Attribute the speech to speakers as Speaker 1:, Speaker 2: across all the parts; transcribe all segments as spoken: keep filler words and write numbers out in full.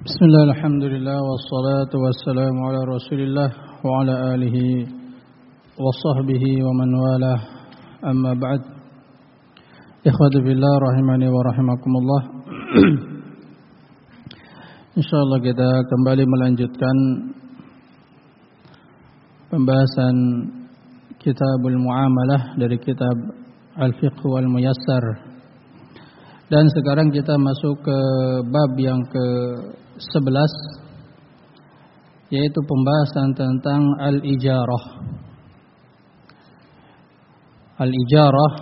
Speaker 1: Bismillah, alhamdulillah, wassalatu wassalamu ala rasulillah wa ala alihi wa sahbihi wa man wala, amma ba'd. Ikhwati billah rahimani wa rahimakumullah. Insyaallah kita kembali melanjutkan pembahasan Kitabul Muamalah dari kitab Al-Fiqh wal Muyassar. Dan sekarang kita masuk ke bab yang ke sebelas, yaitu pembahasan tentang al-ijarah. Al-ijarah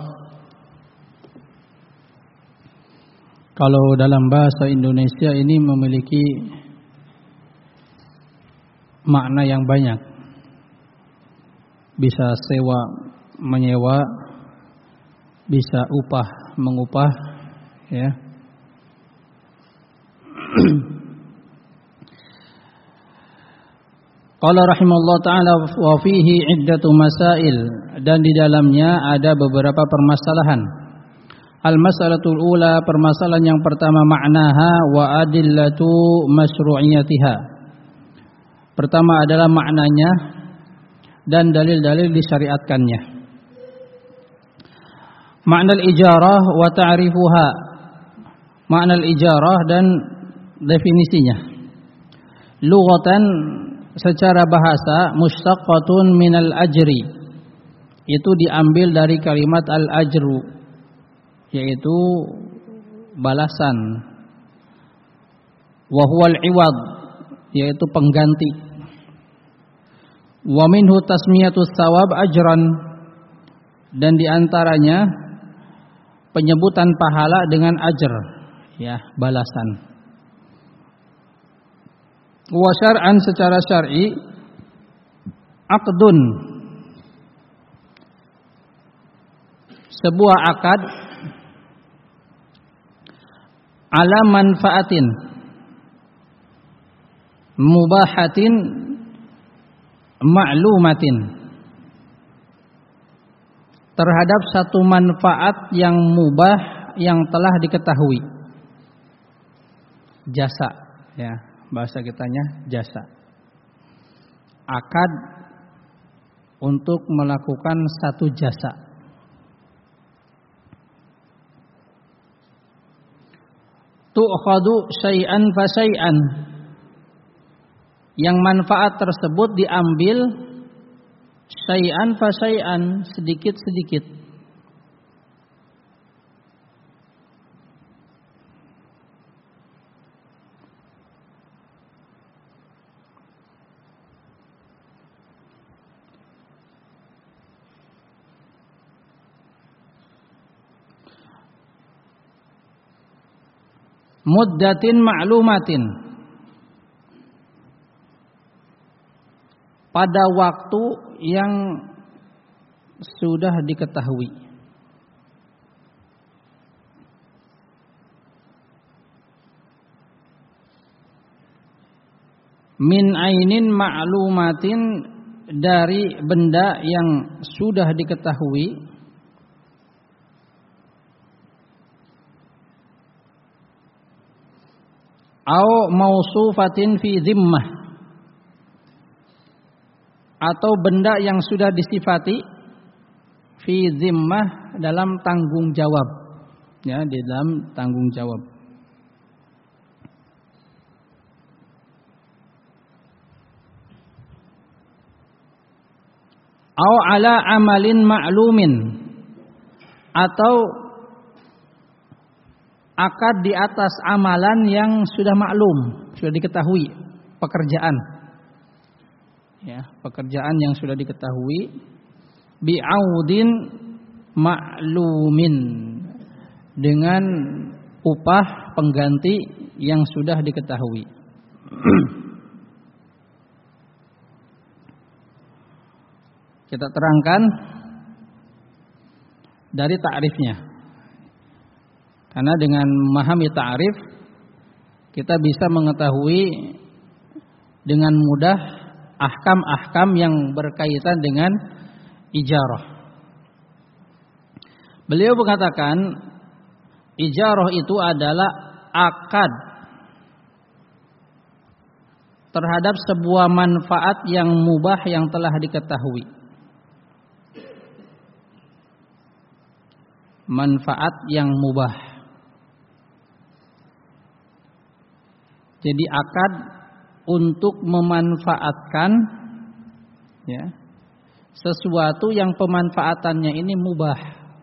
Speaker 1: kalau dalam bahasa Indonesia ini memiliki makna yang banyak. Bisa sewa menyewa, bisa upah mengupah, ya. Qala rahimallahu ta'ala wa fihi iddatu masail, dan di dalamnya ada beberapa permasalahan. Al-mas'alatul ula, permasalahan yang pertama, maknaha wa adillatu masyru'iyatiha. Pertama adalah maknanya dan dalil-dalil disyariatkannya. Makna al-ijarah wa ta'rifuha. Makna al-ijarah dan definisinya. Lughatan, secara bahasa, mustaqqatun minal ajri, itu diambil dari kalimat al-ajru, yaitu balasan. Wa huwal iwad, yaitu pengganti. Wa minhu tasmiyatus thawab ajran, dan diantaranya penyebutan pahala dengan ajr, ya, balasan. Wa syar'an, secara syar'i, aqdun, sebuah akad, ala manfaatin mubahatin ma'lumatin, terhadap satu manfaat yang mubah yang telah diketahui. Jasa, ya, bahasa kitanya jasa. Akad untuk melakukan satu jasa. Tu'khadu syai'an fa syai'an, yang manfaat tersebut diambil syai'an fa syai'an, sedikit-sedikit. Muddatin ma'lumatin, pada waktu yang sudah diketahui. Min ainin ma'lumatin, dari benda yang sudah diketahui. Au mausufatin fi zimmah, atau benda yang sudah disifati fi zimmah, dalam tanggung jawab, ya, di dalam tanggung jawab. Au ala amalin ma'lumin, atau akad di atas amalan yang sudah maklum, sudah diketahui, pekerjaan, ya, pekerjaan yang sudah diketahui. Bi'audin ma'lumin, dengan upah pengganti yang sudah diketahui. Kita terangkan dari ta'rifnya. Karena dengan memahami ta'rif, kita bisa mengetahui dengan mudah ahkam-ahkam yang berkaitan dengan ijarah. Beliau mengatakan, ijarah itu adalah akad terhadap sebuah manfaat yang mubah yang telah diketahui. Manfaat yang mubah. Jadi akad untuk memanfaatkan ya sesuatu yang pemanfaatannya ini mubah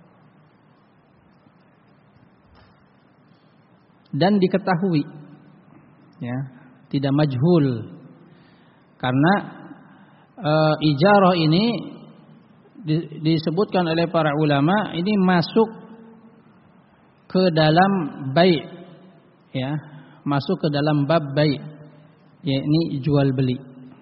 Speaker 1: dan diketahui, ya, tidak majhul. Karena e, ijarah ini di, disebutkan oleh para ulama ini masuk ke dalam bai', ya, masuk ke dalam bab bai', yakni jual beli.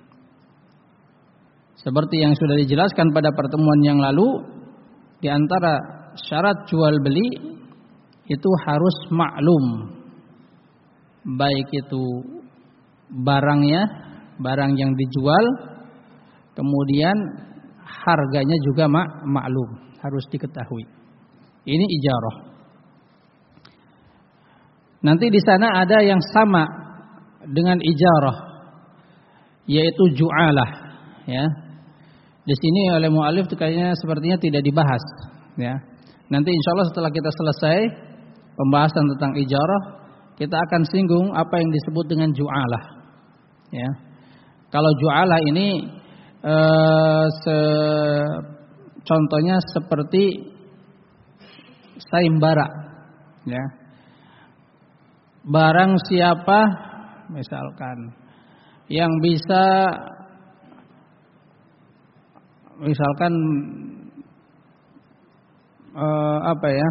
Speaker 1: Seperti yang sudah dijelaskan pada pertemuan yang lalu, di antara syarat jual beli itu harus maklum, baik itu barangnya, barang yang dijual, kemudian harganya juga mak maklum, harus diketahui. Ini ijarah. Nanti di sana ada yang sama dengan ijarah, yaitu ju'alah, ya. Di sini oleh mu'alif kayaknya sepertinya tidak dibahas, ya. Nanti insya Allah setelah kita selesai pembahasan tentang ijarah, kita akan singgung apa yang disebut dengan ju'alah, ya. Kalau ju'alah ini eh, se contohnya seperti sayembara, ya. Barang siapa misalkan yang bisa misalkan eh, apa ya,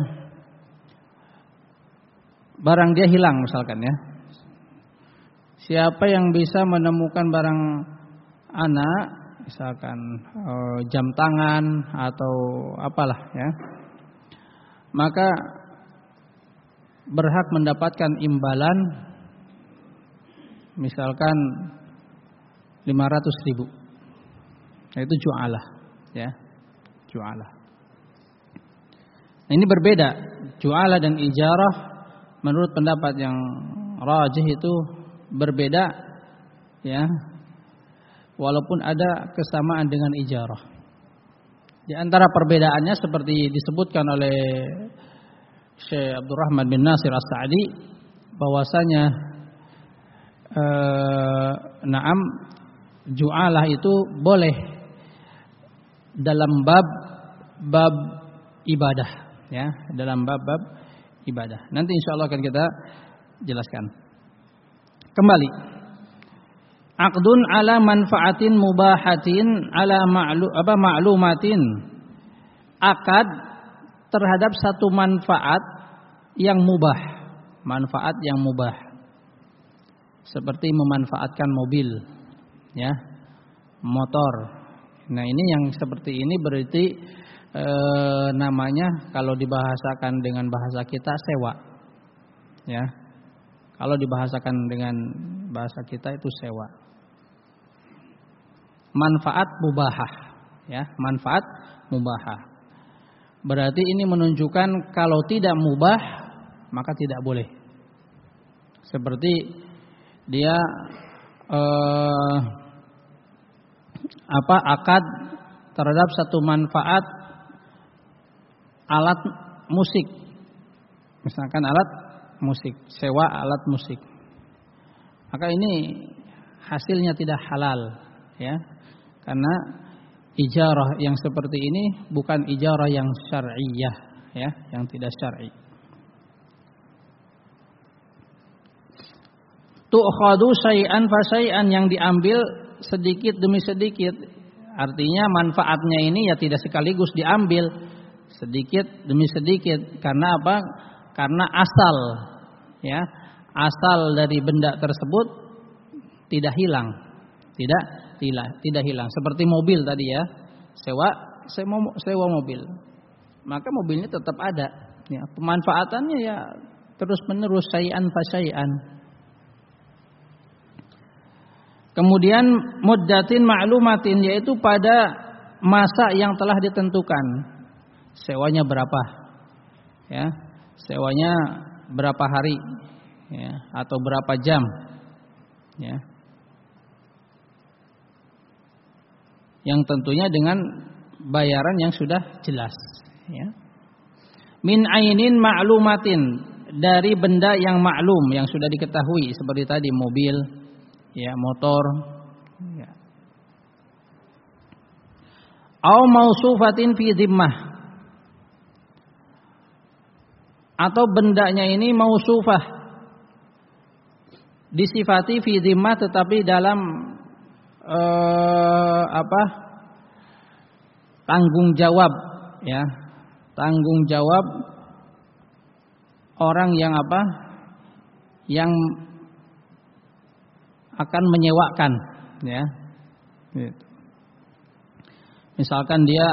Speaker 1: barang dia hilang misalkan, ya, siapa yang bisa menemukan barang anak misalkan eh, jam tangan atau apalah, ya, maka berhak mendapatkan imbalan misalkan lima ratus ribu. Itu ju'alah, ya, ju'alah. Nah, ini berbeda, ju'alah dan ijarah menurut pendapat yang rajih itu berbeda, ya, walaupun ada kesamaan dengan ijarah. Di antara perbedaannya seperti disebutkan oleh Syekh Abdurrahman bin Nasir As-Sa'di, bahwasanya eh, na'am ju'alah itu boleh dalam bab bab ibadah, ya, dalam bab-bab ibadah. Nanti insyaallah akan kita jelaskan. Kembali, aqdun ala manfaatin mubahatin ala ma'lu apa ma'lumatin, akad terhadap satu manfaat yang mubah, manfaat yang mubah, seperti memanfaatkan mobil, ya, motor. Nah, ini yang seperti ini berarti e, namanya kalau dibahasakan dengan bahasa kita sewa, ya. Kalau dibahasakan dengan bahasa kita itu sewa. Manfaat mubahah, ya, manfaat mubahah. Berarti ini menunjukkan kalau tidak mubah maka tidak boleh. Seperti dia eh, apa akad terhadap satu manfaat alat musik, misalkan alat musik, sewa alat musik, maka ini hasilnya tidak halal, ya, karena ijarah yang seperti ini bukan ijarah yang syar'iyah, ya, yang tidak syar'i. Tu'khadu syai'an fa syai'an, yang diambil sedikit demi sedikit. Artinya manfaatnya ini ya tidak sekaligus diambil, sedikit demi sedikit. Karena apa? Karena asal, ya, asal dari benda tersebut tidak hilang, tidak tidak tidak hilang. Seperti mobil tadi, ya, sewa sewa, sewa mobil, maka mobilnya tetap ada, ya, pemanfaatannya ya terus menerus, syai'an fa syai'an. Kemudian muddatin ma'lumatin, yaitu pada masa yang telah ditentukan. Sewanya berapa, ya, sewanya berapa hari, ya, atau berapa jam, ya. yang tentunya dengan bayaran yang sudah jelas, ya. Min ainin ma'lumatin, dari benda yang maklum yang sudah diketahui seperti tadi mobil, ya, motor, ya. Au mausufatin fi dhimmah, atau bendanya ini mausufah, disifati fi dhimmah tetapi dalam eh, apa? tanggung jawab, ya. Tanggung jawab orang yang apa? Yang akan menyewakan, ya. Gitu. Misalkan dia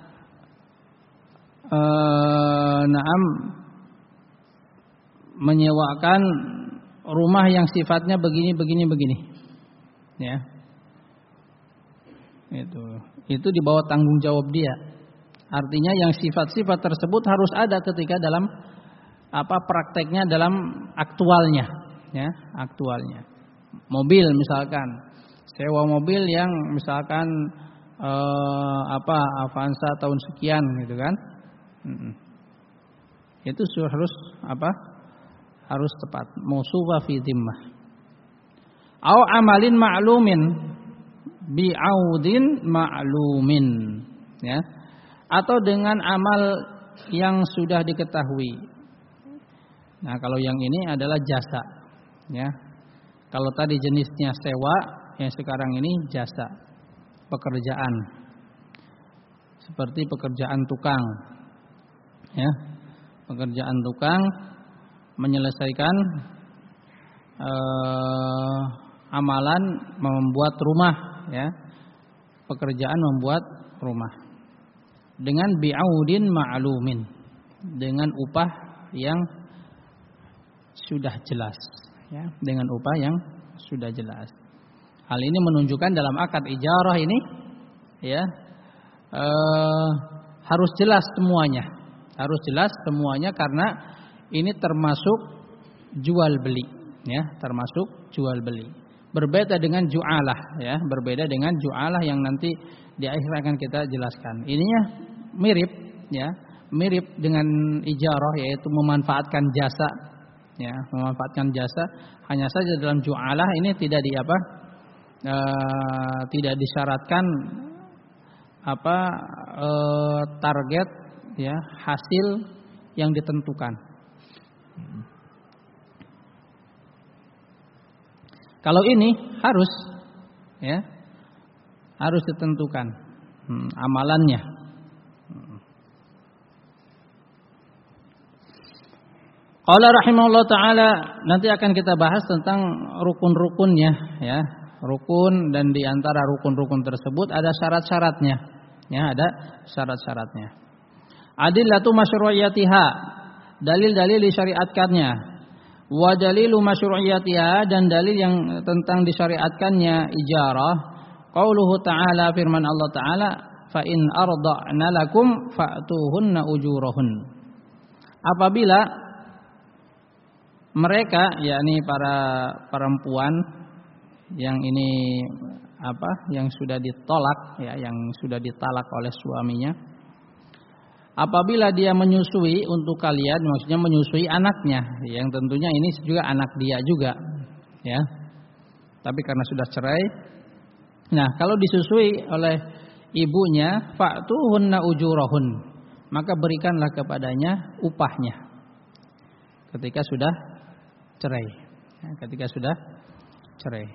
Speaker 1: eh, naam menyewakan rumah yang sifatnya begini begini begini, ya. Itu itu di bawah tanggung jawab dia. Artinya yang sifat-sifat tersebut harus ada ketika dalam apa prakteknya, dalam aktualnya, ya, aktualnya. Mobil misalkan, sewa mobil yang misalkan eh, apa Avanza tahun sekian gitu kan. Hmm. Itu harus apa? Harus tepat. Mausufa fi dhimmah. Au amalin ma'lumin bi'audin ma'lumin, ya. Atau dengan amal yang sudah diketahui. Nah, kalau yang ini adalah jasa, ya. Kalau tadi jenisnya sewa, yang sekarang ini jasa, pekerjaan. Seperti pekerjaan tukang, ya. Pekerjaan tukang menyelesaikan eh, amalan membuat rumah, ya. Pekerjaan membuat rumah. Dengan bi'audin ma'lumin, dengan upah yang sudah jelas, ya, dengan upah yang sudah jelas. Hal ini menunjukkan dalam akad ijarah ini, ya, eh, harus jelas semuanya, harus jelas semuanya karena ini termasuk jual beli, ya, termasuk jual beli. Berbeda dengan ju'alah, ya, berbeda dengan ju'alah yang nanti di akhir akan kita jelaskan. Ininya mirip, ya, mirip dengan ijarah, yaitu memanfaatkan jasa, ya, memanfaatkan jasa. Hanya saja dalam ju'alah ini tidak di apa, e, tidak disyaratkan apa e, target, ya, hasil yang ditentukan. Kalau ini harus, ya, harus ditentukan hmm, amalannya. Qala rahimahullah ta'ala, nanti akan kita bahas tentang rukun-rukunnya, ya. Rukun, dan di antara rukun-rukun tersebut ada syarat-syaratnya, ya, ada syarat-syaratnya. Adillatu masyru'iyatiha, dalil-dalil disyariatkannya. Wa dalilu masyru'iyatiha, dan dalil yang tentang disyariatkannya ijarah. Qauluhu ta'ala, firman Allah ta'ala, fa in arda'na lakum fa'tuhunna ujurahun. Apabila mereka, yakni para perempuan yang ini apa, yang sudah ditolak, ya, yang sudah ditalak oleh suaminya, apabila dia menyusui untuk kalian, maksudnya menyusui anaknya, yang tentunya ini juga anak dia juga, ya. Tapi karena sudah cerai, nah kalau disusui oleh ibunya, fa'tuhunna ujurahun, maka berikanlah kepadanya upahnya ketika sudah cerai, ya, ketika sudah cerai.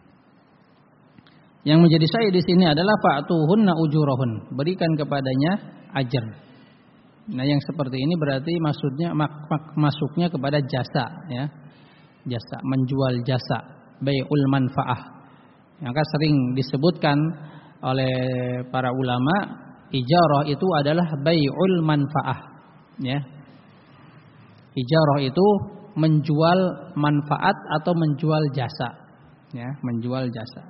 Speaker 1: Yang menjadi syai di sini adalah fa'tuhunna ujurahun, berikan kepadanya ajar. Nah, yang seperti ini berarti maksudnya mak, mak, masuknya kepada jasa, ya, jasa, menjual jasa, bai'ul manfaah. Maka sering disebutkan oleh para ulama, ijarah itu adalah bai'ul manfaah, ya. Ijarah itu menjual manfaat atau menjual jasa, ya, menjual jasa.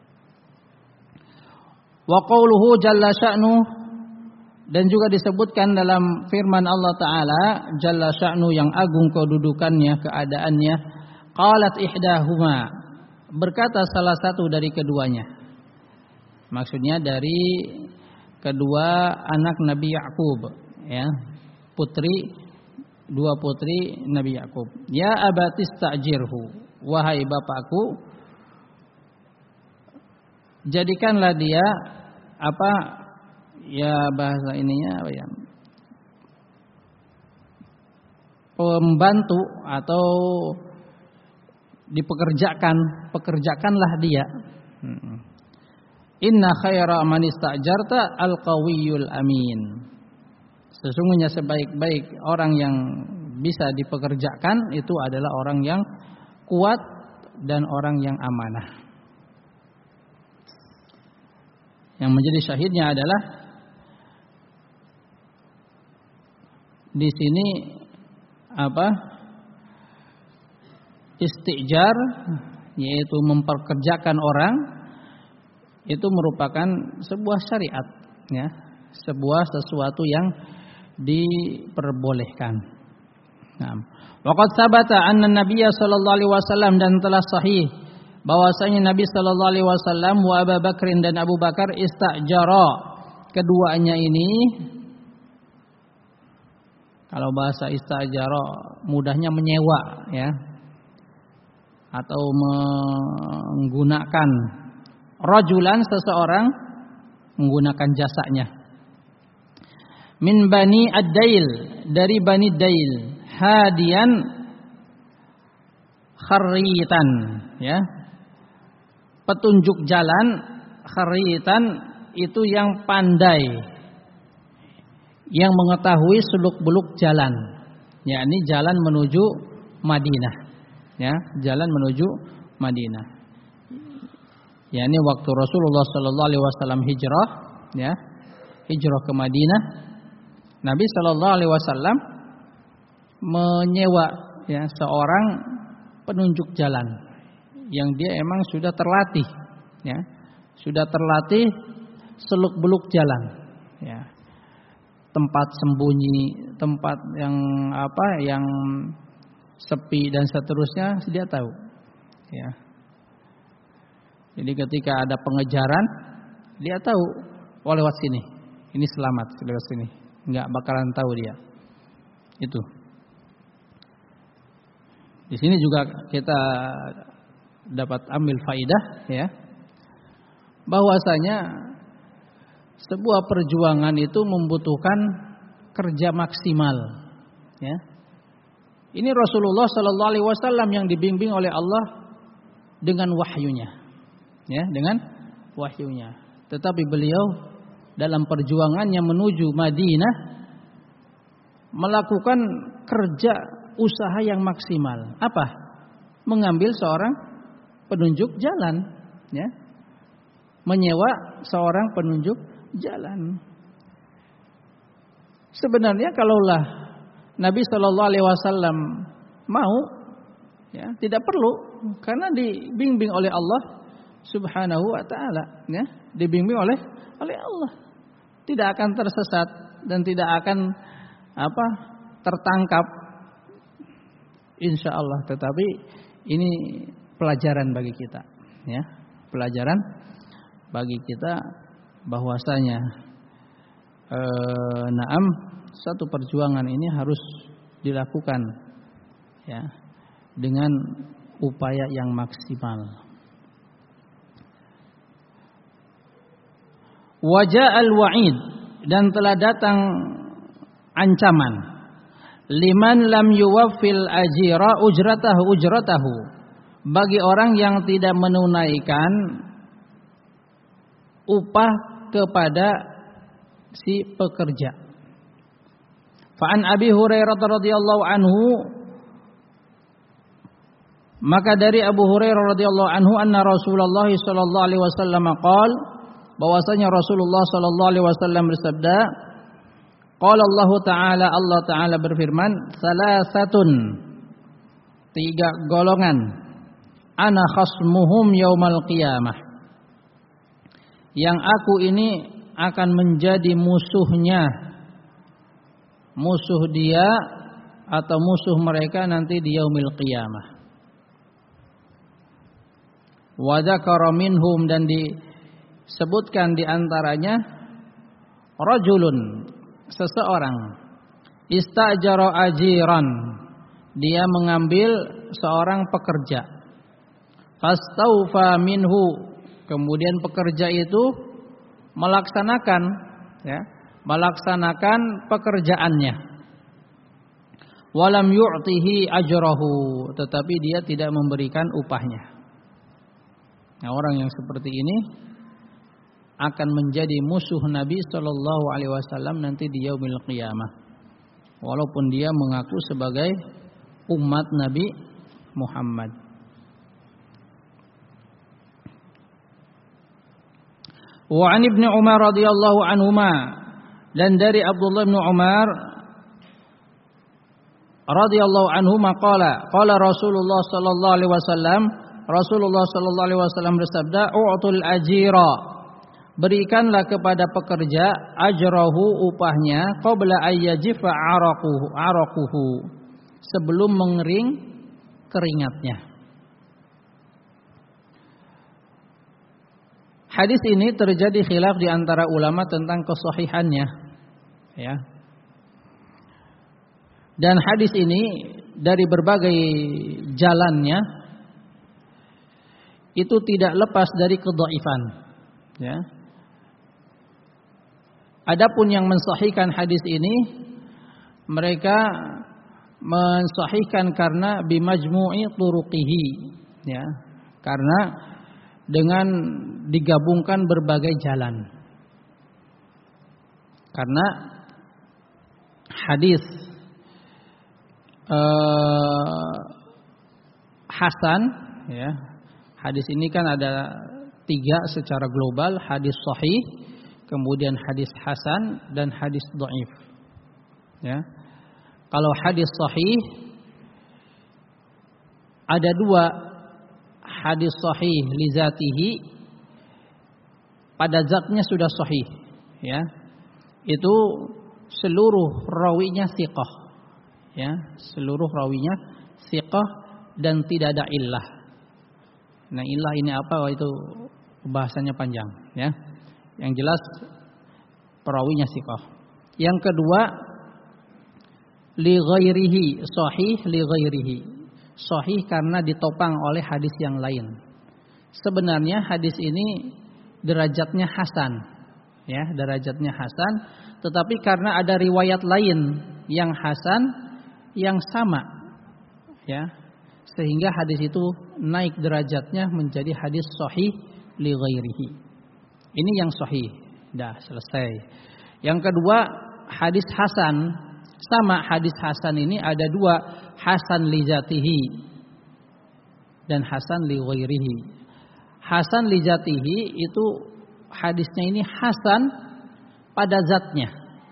Speaker 1: Wa qauluhu jalla sya'nu, dan juga disebutkan dalam firman Allah Ta'ala, jalla sya'nu, yang agung kedudukannya, keadaannya, qalat ihdahuma, berkata salah satu dari keduanya, Maksudnya dari kedua anak Nabi Yakub, ya, putri dua putri Nabi Yakub. Ya abatis ta'jirhu, wahai bapakku, jadikanlah dia apa ya bahasa ininya apa ya? Pembantu atau dipekerjakan, pekerjakanlah dia. Inna khaira man istajarta al-qawiyul amin. Sesungguhnya sebaik-baik orang yang bisa dipekerjakan itu adalah orang yang kuat dan orang yang amanah. Yang menjadi syahidnya adalah di sini apa? Istijar, yaitu memperkerjakan orang, itu merupakan sebuah syariat, ya, sebuah sesuatu yang diperbolehkan. Nah, waqad sabata anna Nabiyya sallallahu alaihi wasallam, dan telah sahih bahwasanya Nabi sallallahu alaihi wasallam wa Abu Bakrin dan Abu Bakar istajara, keduanya ini kalau bahasa istajara mudahnya menyewa, ya, atau menggunakan rajulan, seseorang menggunakan jasanya. Min bani ad-dail, dari bani dail, hadian kharitan, ya, petunjuk jalan, kharitan itu yang pandai, yang mengetahui seluk-beluk jalan, yakni jalan menuju Madinah, ya, jalan menuju Madinah. yakni waktu Rasulullah sallallahu alaihi wasallam hijrah, ya, hijrah ke Madinah, Nabi sallallahu alaihi wasallam menyewa, ya, seorang penunjuk jalan yang dia emang sudah terlatih, ya, sudah terlatih seluk-beluk jalan, ya, tempat sembunyi, tempat yang apa, yang sepi dan seterusnya dia tahu, ya. Jadi ketika ada pengejaran, dia tahu, oh lewat sini, ini selamat, lewat sini, nggak bakalan tahu dia. Itu. Di sini juga kita dapat ambil faidah, ya, bahwasanya sebuah perjuangan itu membutuhkan kerja maksimal, ya. Ini Rasulullah Sallallahu Alaihi Wasallam yang dibimbing oleh Allah dengan wahyunya, ya, dengan wahyunya. Tetapi beliau dalam perjuangannya menuju Madinah melakukan kerja usaha yang maksimal. Apa? Mengambil seorang penunjuk jalan, ya, menyewa seorang penunjuk jalan. Sebenarnya kalaulah Nabi Shallallahu Alaihi Wasallam mau, ya, tidak perlu, karena dibimbing oleh Allah Subhanahu Wa Taala, ya, dibimbing oleh oleh Allah, tidak akan tersesat dan tidak akan apa tertangkap, insya Allah. Tetapi ini pelajaran bagi kita, ya, pelajaran bagi kita bahwasanya eh, naam satu perjuangan ini harus dilakukan, ya, dengan upaya yang maksimal. Wajah al-wa'id, dan telah datang ancaman, liman lam yuwaffil ajira ujratahu ujratahu, bagi orang yang tidak menunaikan upah kepada si pekerja. Fa'an Abi Hurairah radhiyallahu anhu, maka dari Abu Hurairah radhiyallahu anhu, anna Rasulullah sallallahu alaihi wasallam qala, bahwasanya Rasulullah sallallahu alaihi wasallam bersabda, qala Allah taala, Allah taala berfirman, salasatun, tiga golongan, ana khasmuhum yaumal qiyamah, yang aku ini akan menjadi musuhnya, musuh dia atau musuh mereka nanti di yaumil qiyamah. Wa dzakara minhum, dan di sebutkan di antaranya rajulun, seseorang, istajara ajiran, dia mengambil seorang pekerja, fastaufa minhu, kemudian pekerja itu melaksanakan ya, melaksanakan pekerjaannya, walam yu'tihi ajrahu, tetapi dia tidak memberikan upahnya. Nah, orang yang seperti ini akan menjadi musuh Nabi Shallallahu Alaihi Wasallam nanti di yaumil qiyamah, walaupun dia mengaku sebagai umat Nabi Muhammad. Wa an Ibnu Umar radhiyallahu anhuma, dan dari Abdullah bin Umar radhiyallahu anhuma qala qala Rasulullah sallallahu alaihi wasallam, Rasulullah sallallahu alaihi wasallam bersabda, u'tul ajira, berikanlah kepada pekerja ajrahu, upahnya, qabla ayyajifa araquhu araquhu, sebelum mengering keringatnya. Hadis ini terjadi khilaf di antara ulama tentang kesahihannya, ya. Dan hadis ini dari berbagai jalannya itu tidak lepas dari kedhaifan, ya. Adapun yang mensahihkan hadis ini, mereka mensahihkan karena bimajmu'i turuqihi, ya, karena dengan digabungkan berbagai jalan. Karena hadis uh, hasan, ya, hadis ini kan ada tiga secara global, hadis sahih, kemudian hadis hasan, dan hadis dhaif. Ya. Kalau hadis sahih ada dua, hadis sahih li zatihi, pada zatnya sudah sahih, ya. Itu seluruh rawinya thiqah, ya, seluruh rawinya thiqah dan tidak ada illah. Nah, illah ini apa? Itu bahasanya panjang, ya. Yang jelas perawinya thiqah. Yang kedua, li ghairihi, sahih li ghairihi. Sahih karena ditopang oleh hadis yang lain. Sebenarnya hadis ini derajatnya hasan, ya, derajatnya hasan, tetapi karena ada riwayat lain yang hasan yang sama, ya, sehingga hadis itu naik derajatnya menjadi hadis sahih li ghairihi. Ini yang sahih, dah selesai. Yang kedua, hadis hasan. Sama, hadis hasan ini ada dua, hasan li zatihi dan hasan li ghairihi. Hasan li zatihi itu hadisnya ini hasan pada zatnya.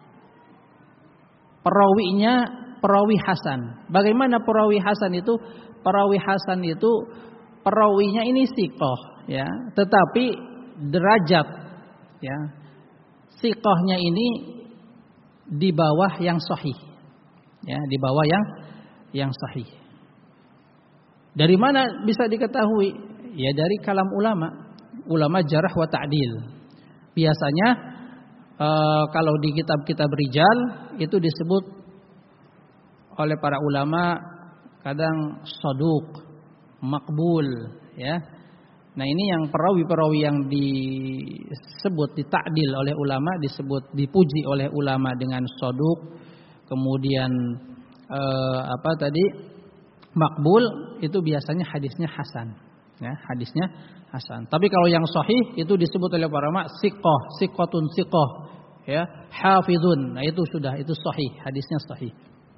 Speaker 1: Perawinya perawi hasan. Bagaimana perawi hasan itu? Perawi hasan itu perawinya ini thiqah, ya, tetapi derajat, ya, thiqahnya ini di bawah yang sahih, ya, di bawah yang yang sahih. Dari mana bisa diketahui? Ya dari kalam ulama, ulama jarah wa ta'dil. Biasanya e, kalau di kitab-kitab rijal itu disebut oleh para ulama kadang saduq, makbul, ya. Nah, ini yang perawi-perawi yang disebut dita'dil oleh ulama, disebut dipuji oleh ulama dengan saduq, kemudian eh, apa tadi makbul, itu biasanya hadisnya hasan, ya, hadisnya hasan. Tapi kalau yang sahih itu disebut oleh para ulama siqah, siqatun siqah, ya, hafizun. Nah, itu sudah, itu sahih, hadisnya sahih.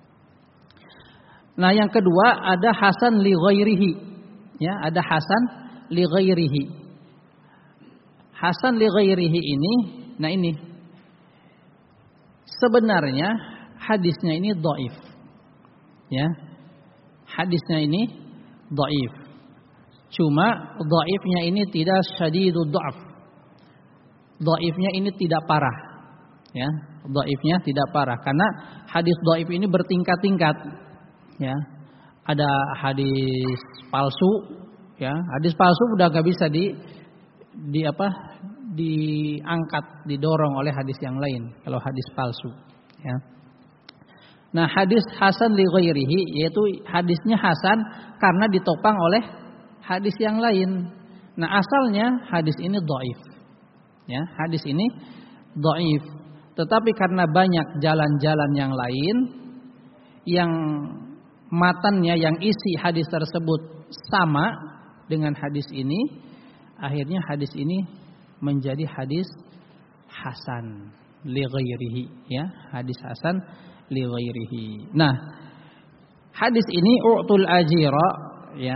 Speaker 1: Nah, yang kedua ada hasan li ghairihi, ya, ada hasan li ghairihi. Hasan li ghairihi ini, nah ini sebenarnya hadisnya ini dhaif, ya, hadisnya ini dhaif. Cuma dhaifnya ini tidak syadidud dha'f, dhaifnya ini tidak parah, ya, dhaifnya tidak parah, karena hadis dhaif ini bertingkat-tingkat, ya. Ada hadis palsu, ya, hadis palsu udah gak bisa di di apa diangkat, didorong oleh hadis yang lain kalau hadis palsu, ya. Nah, hadis hasan li ghairihi yaitu hadisnya hasan karena ditopang oleh hadis yang lain. Nah, asalnya hadis ini dhaif. Ya, hadis ini dhaif. Tetapi karena banyak jalan-jalan yang lain yang matannya, yang isi hadis tersebut sama dengan hadis ini, akhirnya hadis ini menjadi hadis hasan li ghairihi, ya, hadis hasan li ghairihi. Nah, hadis ini u'tul ajira, ya.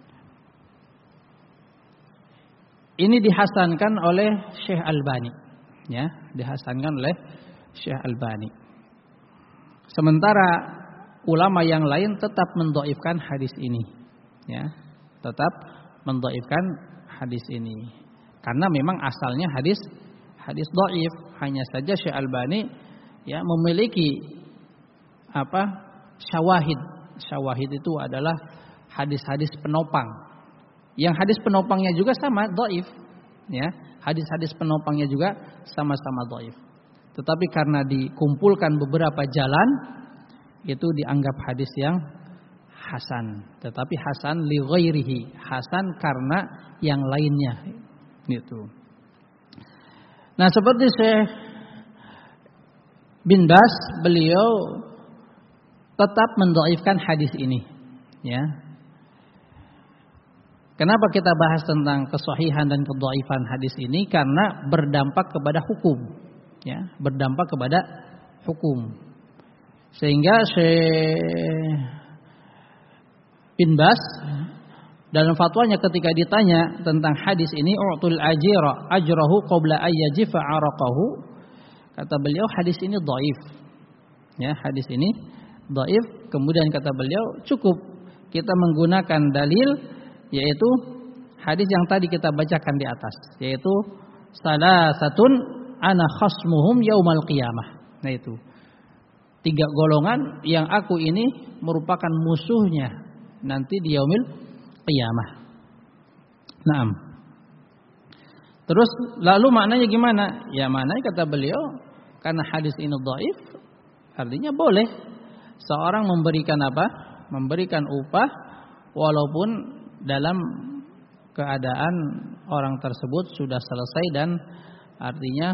Speaker 1: Ini dihasankan oleh Syekh Albani, ya, dihasankan oleh Syekh Albani. Sementara ulama yang lain tetap mendhaifkan hadis ini, ya, tetap mendhaifkan hadis ini. Karena memang asalnya hadis hadis dhaif, hanya saja Syekh Albani ya memiliki apa? syawahid. Syawahid itu adalah hadis-hadis penopang. Yang hadis penopangnya juga sama dhaif, ya. Hadis-hadis penopangnya juga sama-sama dhaif. Tetapi karena dikumpulkan beberapa jalan, itu dianggap hadis yang hasan. Tetapi hasan li ghairihi, hasan karena yang lainnya. Gitu. Nah, seperti Syekh bin Bas, beliau tetap mendhaifkan hadis ini, ya. Kenapa kita bahas tentang kesahihan dan kedhaifan hadis ini? Karena berdampak kepada hukum, ya, berdampak kepada hukum. Sehingga Syekh bin Bas dalam fatwanya ketika ditanya tentang hadis ini, u'tul ajira ajrahu qabla ayyajifa araqahu, kata beliau hadis ini dhaif. Ya, hadis ini dhaif. Kemudian kata beliau cukup kita menggunakan dalil, yaitu hadis yang tadi kita bacakan di atas, yaitu salasatun ana khasmuhum yaumal qiyamah. Nah, itu tiga golongan yang aku ini merupakan musuhnya nanti di yaumil qiyamah. Naam. Terus lalu maknanya gimana? Ya, maknanya kata beliau, karena hadis ini dhaif, artinya boleh seorang memberikan apa? Memberikan upah walaupun dalam keadaan orang tersebut sudah selesai dan artinya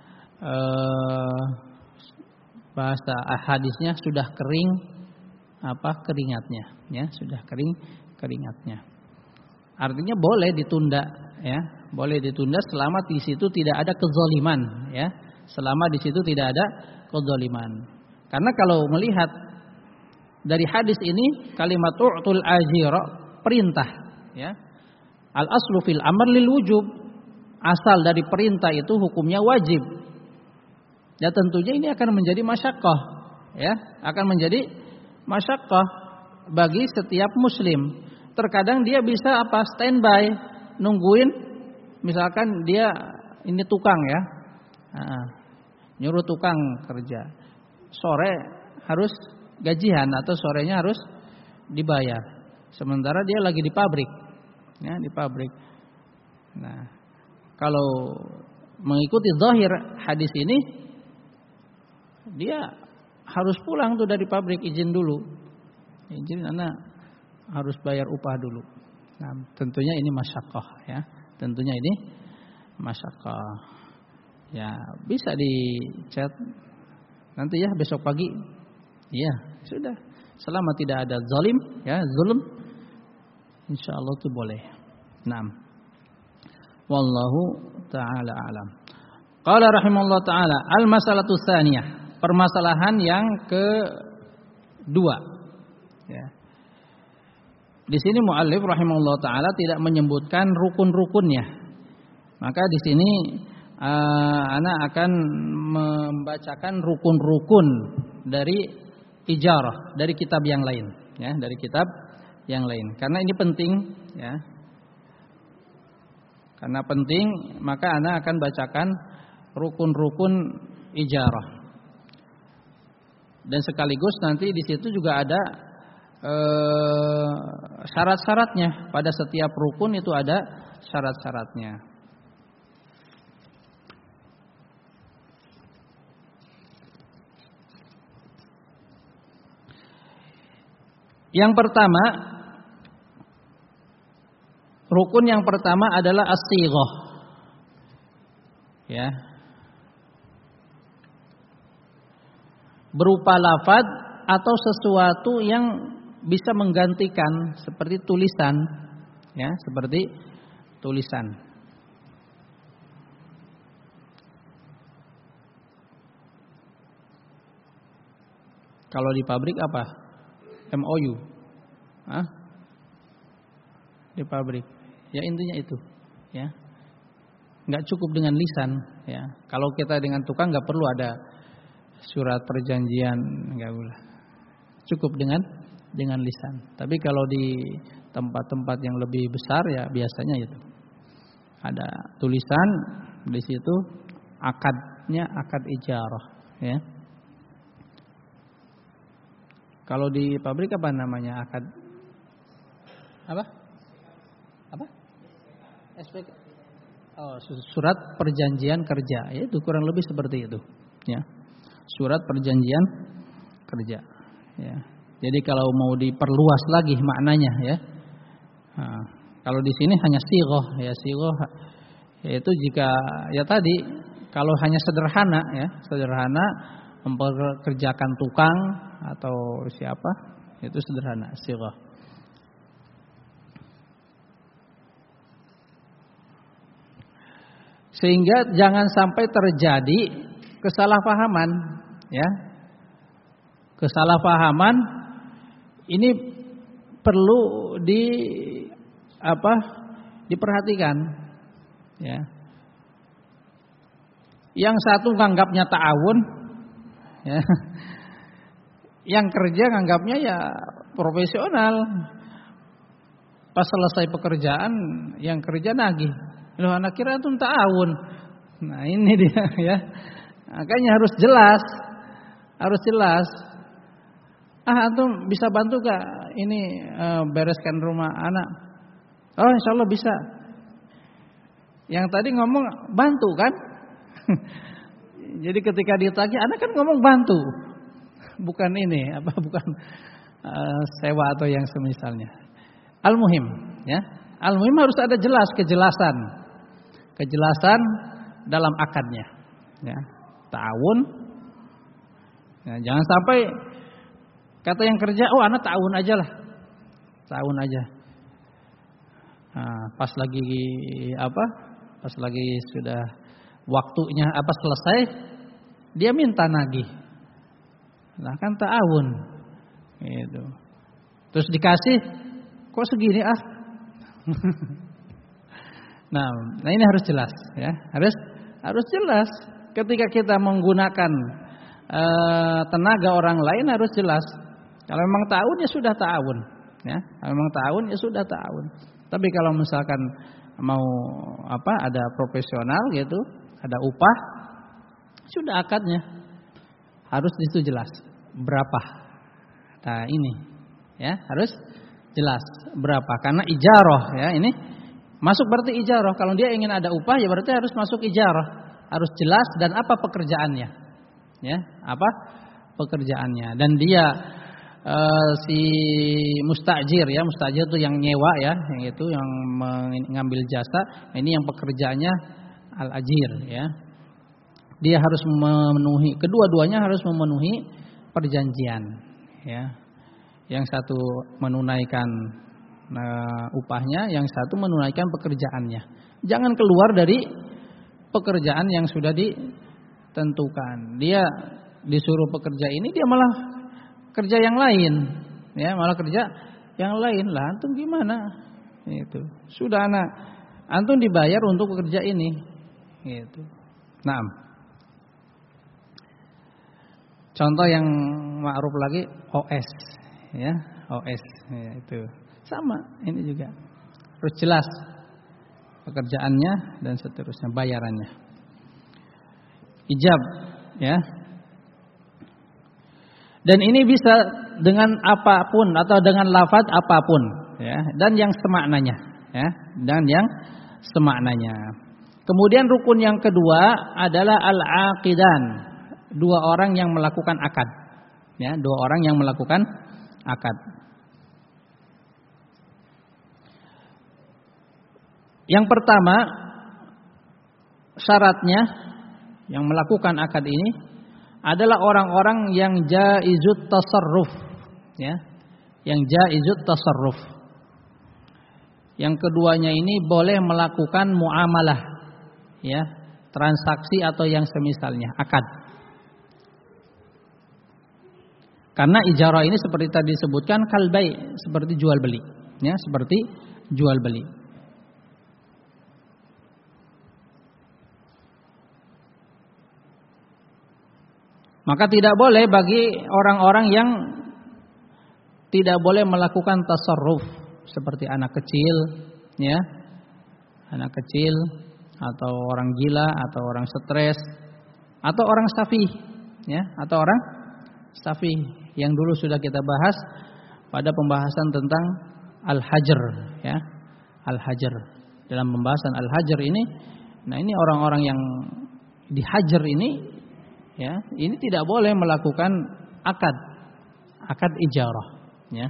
Speaker 1: eh, bahasa hadisnya sudah kering apa keringatnya, ya, sudah kering keringatnya. Artinya boleh ditunda, ya, boleh ditunda selama di situ tidak ada kezaliman, ya, selama di situ tidak ada kezaliman. Karena kalau melihat dari hadis ini kalimat u'tul ajira perintah, ya. Al aslu fil amr lil wujub. Asal dari perintah itu hukumnya wajib. Ya, tentunya ini akan menjadi masyaqqah, ya, akan menjadi masyaqqah bagi setiap muslim. Terkadang dia bisa apa? Standby, nungguin, misalkan dia ini tukang, ya. Nah, nyuruh tukang kerja. Sore harus gajian atau sorenya harus dibayar. Sementara dia lagi di pabrik, ya, di pabrik. Nah, kalau mengikuti zahir hadis ini, dia harus pulang tuh dari pabrik, izin dulu, izin karena harus bayar upah dulu. Nah, tentunya ini masyaqqah, ya, tentunya ini masyaqqah. Ya, bisa di chat nanti ya besok pagi, ya sudah. Selama tidak ada zalim, ya, zulm, insyaallah itu boleh. Naam. Wallahu taala alam. Qala rahimallahu taala, al-masalatu tsaniyah, permasalahan yang kedua. Ya. Di sini muallif rahimallahu taala tidak menyebutkan rukun-rukunnya. Maka di sini uh, ana akan membacakan rukun-rukun dari ijarah dari kitab yang lain, ya, dari kitab yang lain. Karena ini penting, ya. Karena penting, maka ana akan bacakan rukun-rukun ijarah. Dan sekaligus nanti di situ juga ada eh, syarat-syaratnya. Pada setiap rukun itu ada syarat-syaratnya. Yang pertama, rukun yang pertama adalah as-sighah. Ya. Berupa lafaz atau sesuatu yang bisa menggantikan seperti tulisan, ya, seperti tulisan. Kalau di pabrik apa? M O U. Hah? Di pabrik. Ya intinya itu, ya. Enggak cukup dengan lisan, ya. Kalau kita dengan tukang enggak perlu ada surat perjanjian, enggak boleh. Cukup dengan dengan lisan. Tapi kalau di tempat-tempat yang lebih besar ya biasanya itu. Ada tulisan di situ, akadnya akad ijarah, ya. Kalau di pabrik apa namanya akad? Apa? Apa? S P K. Oh, surat perjanjian kerja. Ya, itu kurang lebih seperti itu, ya. Surat perjanjian kerja, ya. Jadi kalau mau diperluas lagi maknanya, ya. Nah, kalau di sini hanya sighah, ya, sighah yaitu jika ya tadi kalau hanya sederhana, ya, sederhana mempekerjakan tukang atau siapa, itu sederhana sighah. Sehingga jangan sampai terjadi kesalahpahaman, ya. Kesalahpahaman ini perlu di apa? diperhatikan, ya. Yang satu nganggapnya ta'awun, ya. Yang kerja nganggapnya ya profesional. Pas selesai pekerjaan, yang kerja nagih. Loh, anak kira itu ta'awun. Nah, ini dia, ya. Makanya harus jelas. Harus jelas. Ah, antum bisa bantu gak ini uh, bereskan rumah anak? Oh, insya Allah bisa. Yang tadi ngomong bantu kan? Jadi ketika ditagih, anak kan ngomong bantu. Bukan ini, apa bukan uh, sewa atau yang semisalnya. Al-muhim, ya. Al-muhim harus ada jelas, kejelasan. Kejelasan dalam akadnya, ya. Ta'awun. Ya, jangan sampai kata yang kerja, oh anak ta'awun aja lah. Ta'awun aja. Nah, pas lagi apa? Pas lagi sudah waktunya apa selesai, dia minta nagih. Nah, kan ta'awun. Gitu. Terus dikasih, kok segini ah? Nah, nah ini harus jelas, ya. Harus harus jelas. Ketika kita menggunakan e, tenaga orang lain harus jelas. Kalau memang ta'awun ya sudah ta'awun, ya. Kalau memang ta'awun ya sudah ta'awun. Tapi kalau misalkan mau apa? Ada profesional gitu, ada upah, sudah akadnya. Harus itu jelas berapa. Nah, ini, ya, harus jelas berapa. Karena ijarah, ya, ini masuk berarti ijarah. Kalau dia ingin ada upah ya berarti harus masuk ijarah. Harus jelas dan apa pekerjaannya. Ya, apa pekerjaannya. Dan dia e, si mustajir, ya, mustajir itu yang nyewa, ya, yang itu yang mengambil jasa. Ini yang pekerjaannya al-ajir, ya. Dia harus memenuhi, kedua-duanya harus memenuhi perjanjian, ya. Yang satu menunaikan Nah, upahnya, yang satu menunaikan pekerjaannya. Jangan keluar dari pekerjaan yang sudah ditentukan. Dia disuruh pekerja ini, dia malah kerja yang lain, ya, malah kerja yang lain. Lah, antum gimana? Itu sudah anak, antum dibayar untuk bekerja ini, gitu. Nah, contoh yang ma'ruf lagi O S, ya, O S, ya, itu. Sama, ini juga harus jelas pekerjaannya dan seterusnya, bayarannya. Ijab, ya. Dan ini bisa dengan apapun atau dengan lafaz apapun, ya, dan yang semaknanya, ya, dan yang semaknanya. Kemudian rukun yang kedua adalah al-aqidan, dua orang yang melakukan akad, ya, dua orang yang melakukan akad. Yang pertama, syaratnya yang melakukan akad ini adalah orang-orang yang jaizut tasarruf, ya, yang jaizut tasarruf. Yang keduanya ini boleh melakukan muamalah, ya, transaksi atau yang semisalnya, akad. Karena ijarah ini seperti tadi disebutkan kalbai, seperti jual beli, ya, seperti jual beli. Maka tidak boleh bagi orang-orang yang tidak boleh melakukan tasarruf seperti anak kecil, ya, anak kecil atau orang gila atau orang stres atau orang safih, ya, atau orang safih yang dulu sudah kita bahas pada pembahasan tentang al-hajar, ya, al-hajar. Dalam pembahasan al-hajar ini, nah ini orang-orang yang dihajar ini, ya, ini tidak boleh melakukan akad, akad ijarah, ya.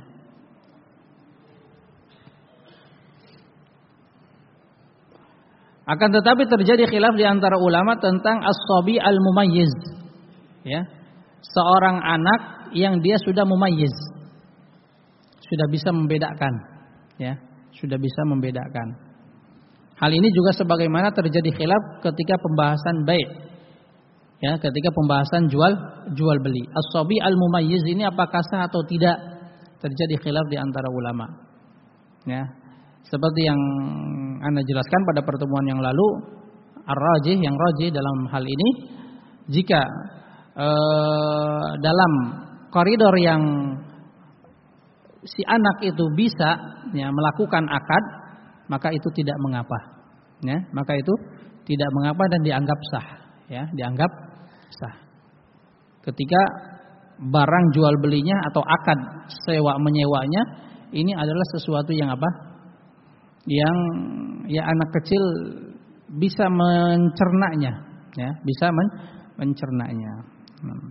Speaker 1: Akan tetapi terjadi khilaf di antara ulama tentang as-sabi al-mumayyiz, ya, seorang anak yang dia sudah mumayyiz, sudah bisa membedakan, ya, sudah bisa membedakan. Hal ini juga sebagaimana terjadi khilaf ketika pembahasan bai'. Ya, ketika pembahasan jual jual beli, as-sabi al-mumayyiz ini apakah sah atau tidak, terjadi khilaf di antara ulama. Ya, seperti yang Anda jelaskan pada pertemuan yang lalu, ar-rajih, yang rajih dalam hal ini, jika eh, dalam koridor yang si anak itu bisa, ya, melakukan akad, maka itu tidak mengapa, ya, maka itu tidak mengapa dan dianggap sah, ya, dianggap sah. Ketika barang jual belinya atau akad sewa menyewanya ini adalah sesuatu yang apa? Yang ya anak kecil bisa mencernanya, ya, bisa men mencernanya. Hmm.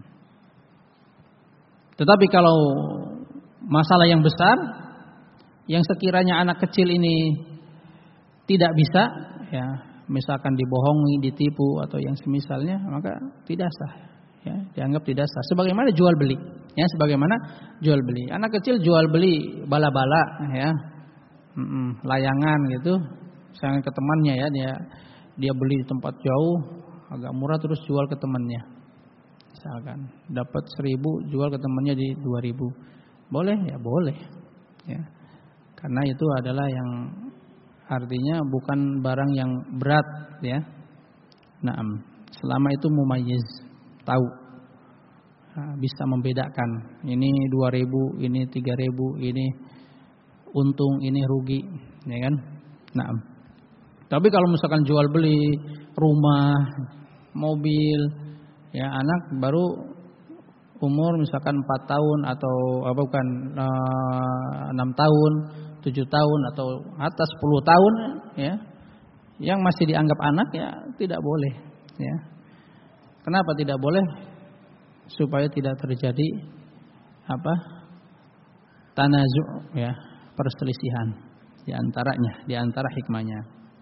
Speaker 1: Tetapi kalau masalah yang besar yang sekiranya anak kecil ini tidak bisa, ya, misalkan dibohongi, ditipu atau yang semisalnya, maka tidak sah, ya, dianggap tidak sah. Sebagaimana jual beli, ya, sebagaimana jual beli. Anak kecil jual beli bala-bala, ya, mm-mm, layangan gitu, misalkan ke temannya, ya, dia dia beli di tempat jauh agak murah terus jual ke temannya, misalkan dapat seribu jual ke temannya di dua ribu, boleh, ya boleh, ya, karena itu adalah yang artinya bukan barang yang berat, ya. Naam, selama itu mumayyiz, tahu, nah, bisa membedakan ini dua ribu, ini tiga ribu, ini untung, ini rugi, ya kan? Naam. Tapi kalau misalkan jual beli rumah, mobil, ya, anak baru umur misalkan empat tahun atau apa bukan enam tahun, tujuh tahun atau atas sepuluh tahun, ya, yang masih dianggap anak, ya, tidak boleh, ya. Kenapa tidak boleh? Supaya tidak terjadi apa? Tanazu', ya, perselisihan di antaranya, di antara hikmahnya.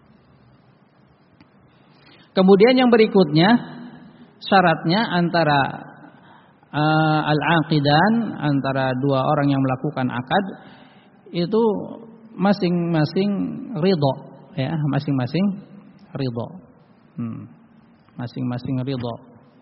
Speaker 1: Kemudian yang berikutnya syaratnya antara uh, al-aqidan, antara dua orang yang melakukan akad itu masing-masing ridho, ya, masing-masing ridho, hmm. masing-masing ridho.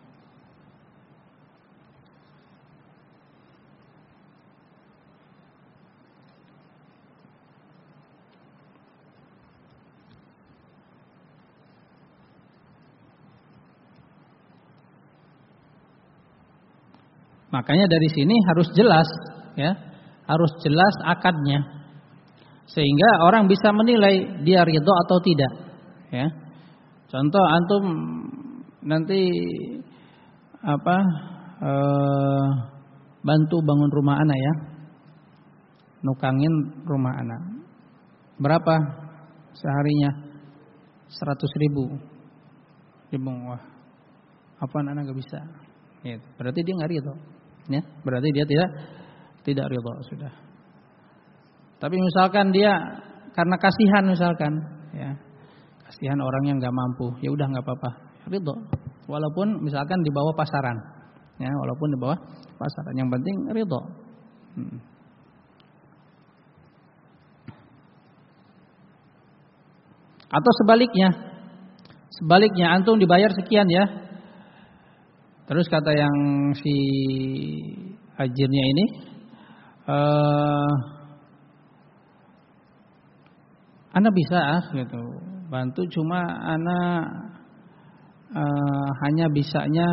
Speaker 1: Makanya dari sini harus jelas, ya, harus jelas akadnya, sehingga orang bisa menilai dia ridho atau tidak, ya. Contoh antum nanti apa eh, bantu bangun rumah anak, ya, nukangin rumah anak, berapa seharinya? Seratus ribu. Dia bilang, wah, apa anak gak bisa? Ya, berarti dia nggak ridho, ya, berarti dia tidak tidak ridho sudah. Tapi misalkan dia karena kasihan misalkan, ya, kasihan orang yang nggak mampu, ya udah nggak apa-apa, ridho. Walaupun misalkan di bawah pasaran, ya walaupun di bawah pasaran, yang penting ridho. Hmm. Atau sebaliknya, sebaliknya antum dibayar sekian ya, terus kata yang si ajirnya ini, uh, Ana bisa ah gitu bantu, cuma Ana uh, hanya bisanya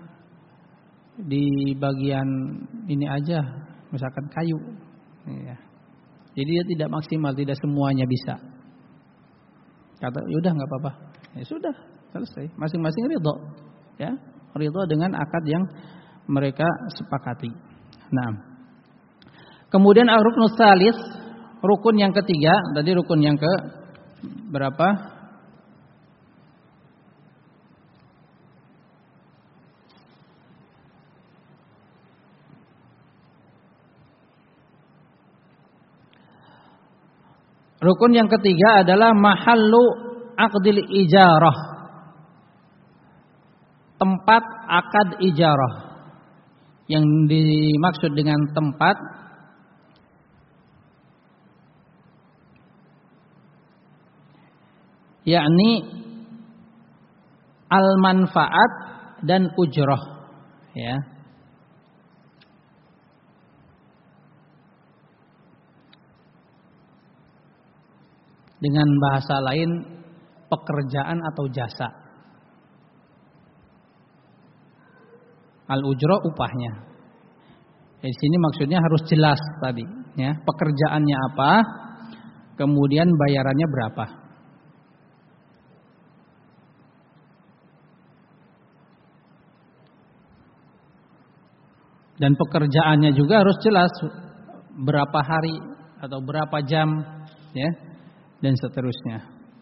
Speaker 1: di bagian ini aja, misalkan kayu, ya. Jadi dia tidak maksimal, tidak semuanya bisa. Kata, yaudah nggak apa-apa, ya sudah selesai, masing-masing ridho, ya ridho dengan akad yang mereka sepakati. Nah, kemudian ar-ruknus tsalis, rukun yang ketiga, tadi rukun yang ke berapa? Rukun yang ketiga adalah mahallu aqdil ijarah. Tempat akad ijarah. Yang dimaksud dengan tempat yakni al-manfaat dan ujrah, ya. Dengan bahasa lain pekerjaan atau jasa. Al-ujrah upahnya. Di sini maksudnya harus jelas tadi, ya. Pekerjaannya apa, kemudian bayarannya berapa. Dan pekerjaannya juga harus jelas, berapa hari atau berapa jam, ya, dan seterusnya.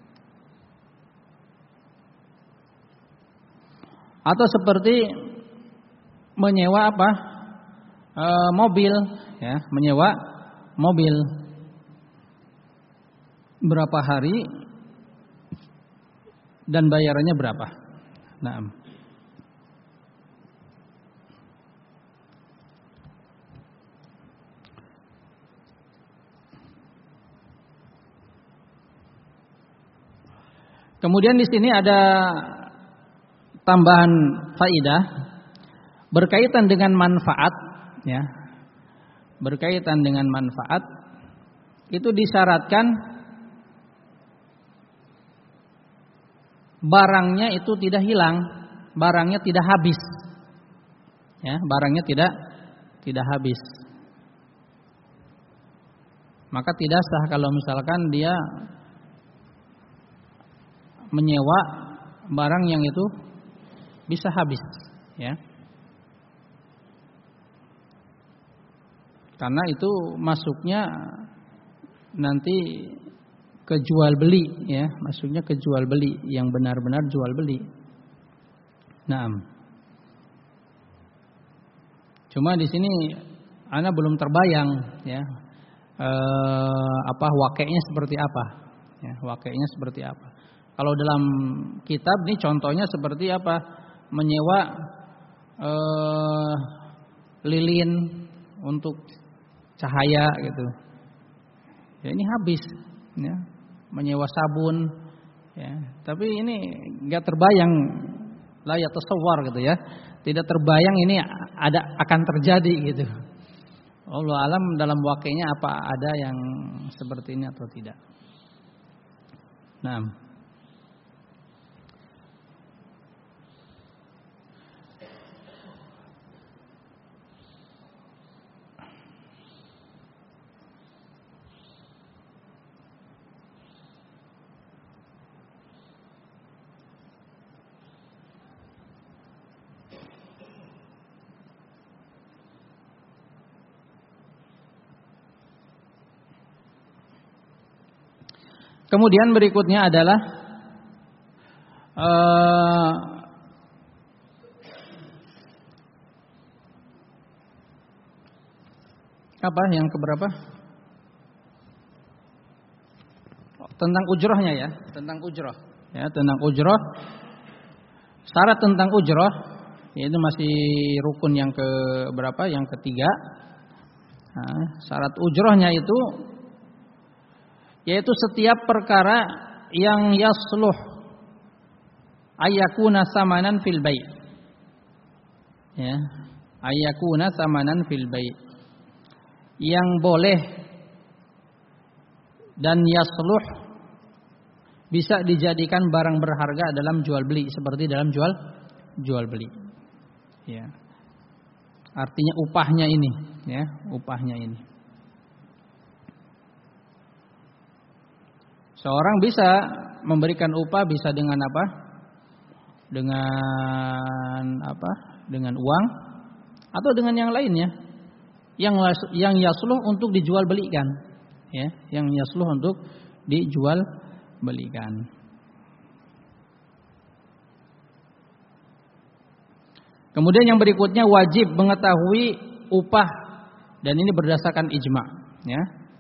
Speaker 1: Atau seperti menyewa apa? E, mobil, ya, menyewa mobil. Berapa hari dan bayarannya berapa? Nah, kemudian di sini ada tambahan faidah berkaitan dengan manfaat, ya. Berkaitan dengan manfaat itu disyaratkan barangnya itu tidak hilang, barangnya tidak habis. Ya, barangnya tidak tidak habis. Maka tidak sah kalau misalkan dia menyewa barang yang itu bisa habis, ya. Karena itu masuknya nanti ke jual beli, ya, masuknya ke jual beli yang benar-benar jual beli. Nah, cuma di sini ana belum terbayang, ya, eh, apa wakainya seperti apa, ya, wakainya seperti apa. Kalau dalam kitab nih contohnya seperti apa? Menyewa eh, lilin untuk cahaya gitu. Ya ini habis, ya. Menyewa sabun, ya. Tapi ini nggak terbayang, la yatasawwar gitu ya. Tidak terbayang ini ada akan terjadi gitu. Allah alam dalam wakilnya apa ada yang seperti ini atau tidak. Nah. Kemudian berikutnya adalah uh, apa yang keberapa? Tentang ujrahnya ya, tentang ujrah. ya, tentang ujrah. Syarat tentang ujrah yaitu masih rukun yang ke berapa? Yang ketiga. Nah, syarat ujrahnya itu yaitu setiap perkara yang yasluh ayakuna samanan fil bai'. Ya, ayakuna samanan fil bai'. Yang boleh dan yasluh bisa dijadikan barang berharga dalam jual beli, seperti dalam jual jual beli. Ya. Artinya upahnya ini, ya, upahnya ini. Seorang bisa memberikan upah bisa dengan apa? Dengan apa? Dengan uang atau dengan yang lainnya. Yang yang yasluh untuk dijual belikan, ya, yang yasluh untuk dijual belikan. Kemudian yang berikutnya wajib mengetahui upah, dan ini berdasarkan ijma', ya.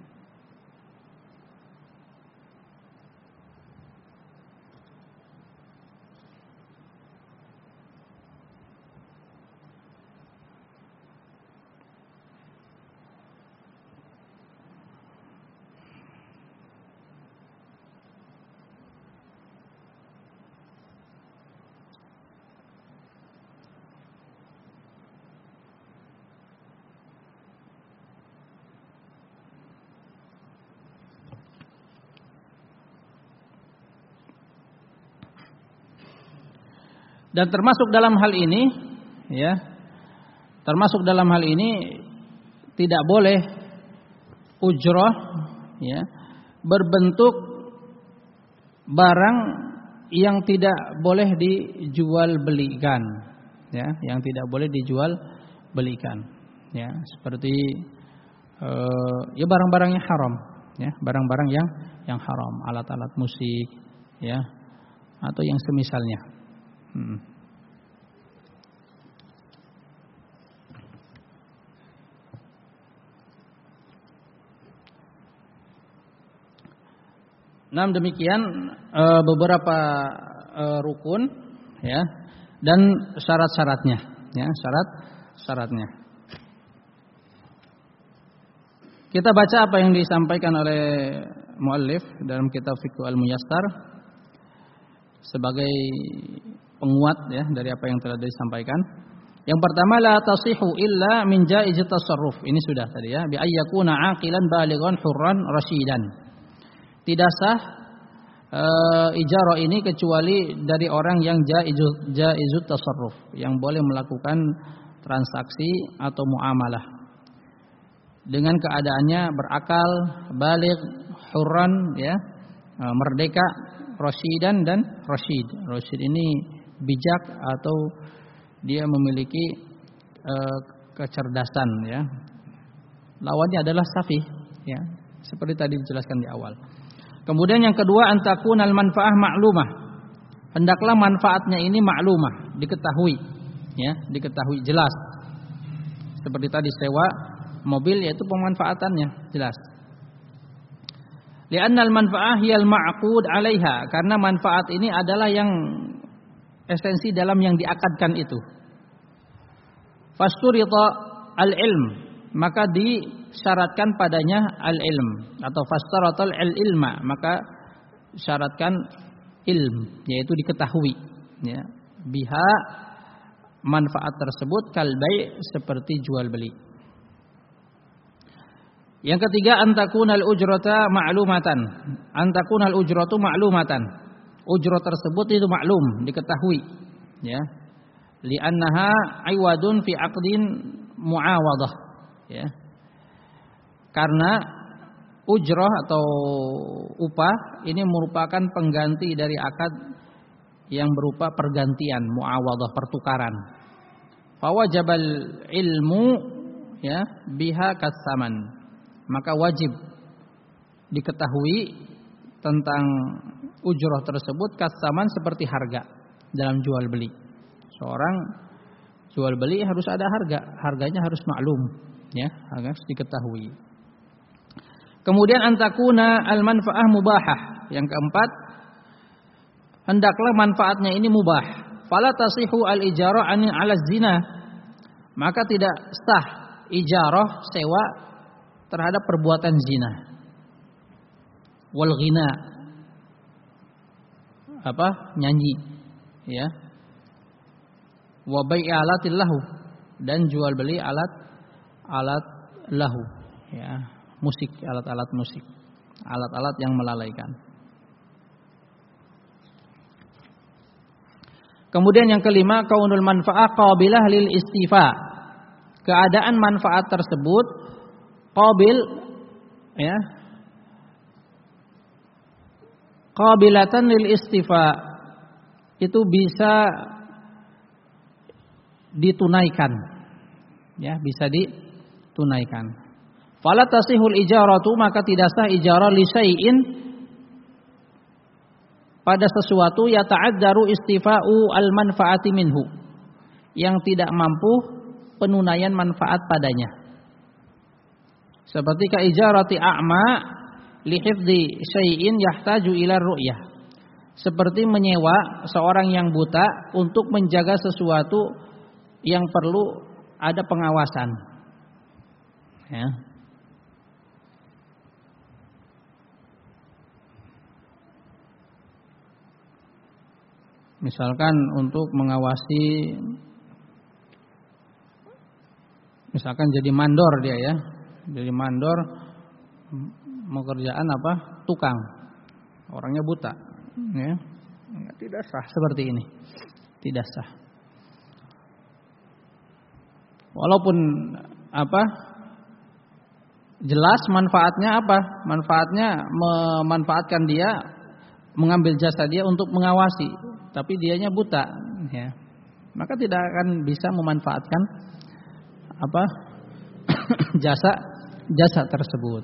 Speaker 1: Dan termasuk dalam hal ini, ya, termasuk dalam hal ini tidak boleh ujrah, ya, berbentuk barang yang tidak boleh dijual belikan, ya, yang tidak boleh dijual belikan, ya, seperti uh, ya barang-barang yang haram, ya, barang-barang yang yang haram, alat-alat musik, ya, atau yang semisalnya. Hmm. Nah, demikian e, beberapa e, rukun, ya, dan syarat-syaratnya, ya, syarat-syaratnya. Kita baca apa yang disampaikan oleh muallif dalam kitab Fiqh Al-Muyassar sebagai penguat, ya, dari apa yang telah disampaikan. Yang pertama, la tasihu illa min jaiz tasarruf. Ini sudah tadi, ya, bi ayyakuna aqilan balighan hurran rasyidan. Tidak sah e, ijarah ini kecuali dari orang yang jaizut jaizut tasarruf, yang boleh melakukan transaksi atau muamalah dengan keadaannya berakal, baligh, hurran, ya, e, merdeka, rasyidan dan rasyid. Rasyid ini bijak atau dia memiliki e, kecerdasan, ya. Lawannya adalah safih, ya, seperti tadi dijelaskan di awal. Kemudian yang kedua, antakunal manfaah ma'lumah. Hendaklah manfaatnya ini ma'lumah, diketahui, ya, diketahui jelas. Seperti tadi sewa mobil, yaitu pemanfaatannya jelas. Li'annal manfaah hiyal ma'qud 'alaiha, karena manfaat ini adalah yang esensi dalam yang diakadkan itu. Fasturita al-ilm, maka disyaratkan padanya al-ilm, atau fastaratal al-ilma, maka syaratkan ilm, yaitu diketahui, ya, biha, manfaat tersebut, kal bai', seperti jual beli. Yang ketiga, antakunal ujrata ma'lumatan, antakunal ujratu ma'lumatan, ujrah tersebut itu maklum, diketahui, ya, li'annaha aywadun fi aqdin muawadah, ya, karena ujrah atau upah ini merupakan pengganti dari akad yang berupa pergantian, muawadah, pertukaran. Fawajabal ilmu, ya, biha kasaman, maka wajib diketahui tentang ujrah tersebut kasaman, seperti harga dalam jual beli. Seorang jual beli harus ada harga, harganya harus maklum, ya, harus diketahui. Kemudian antakuna al-manfaah mubahah. Yang keempat, hendaklah manfaatnya ini mubah. Fala tasihu al-ijarah ani 'ala zina. Maka tidak sah ijarah sewa terhadap perbuatan zina. Wal ghina, apa? Nyanyi, ya. Wa bai'i alatil lahu, dan jual beli alat alat lahu, ya, musik, alat-alat musik, alat-alat yang melalaikan. Kemudian yang kelima, kaunul manfaah qabilah lil istifa. Keadaan manfaat tersebut qabil, ya, qabilatan lil istifa, itu bisa ditunaikan, ya, bisa ditunaikan. Fala tasihul ijaratu, maka tidak sah ijarah li syai'in, pada sesuatu ya ta'addaru istifa'u al-manfaati minhu, yang tidak mampu penunaian manfaat padanya. Seperti ka ijarati a'ma li hifdzi syai'in yahtaju ila ru'yah. Seperti menyewa seorang yang buta untuk menjaga sesuatu yang perlu ada pengawasan. Ya. Misalkan untuk mengawasi, misalkan jadi mandor dia, ya, jadi mandor, pekerjaan apa? Tukang, orangnya buta, ya, tidak sah seperti ini, tidak sah. Walaupun apa? Jelas manfaatnya apa? Manfaatnya memanfaatkan dia, mengambil jasa dia untuk mengawasi, tapi dianya buta, ya, maka tidak akan bisa memanfaatkan apa jasa jasa tersebut.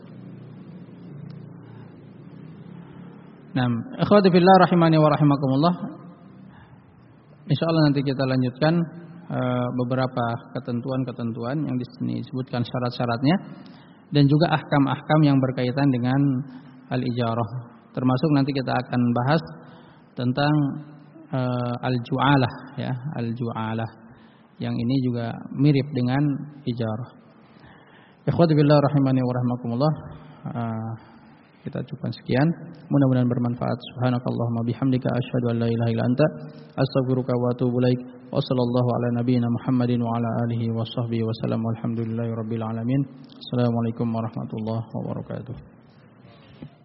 Speaker 1: Nah, ikhwati fillah rahimani wa rahimakumullah. Insyaallah nanti kita lanjutkan uh, beberapa ketentuan-ketentuan yang di sini disebutkan syarat-syaratnya, dan juga ahkam-ahkam yang berkaitan dengan al-ijarah. Termasuk nanti kita akan bahas tentang uh, al-ju'alah, ya, al-ju'alah, yang ini juga mirip dengan ijarah. Ikhwati billah rahimani wa rahimakumullah. Uh, kita cukupkan sekian. Mudah-mudahan bermanfaat. Subhanakallahumma bihamdika asyhadu an la ilaha illa anta astaghfiruka wa atubu ilaik. Wa sallallahu ala nabiyyina Muhammadin wa ala alihi wa sahbihi wa sallam. Walhamdulillahirabbil alamin. Assalamualaikum warahmatullahi wabarakatuh.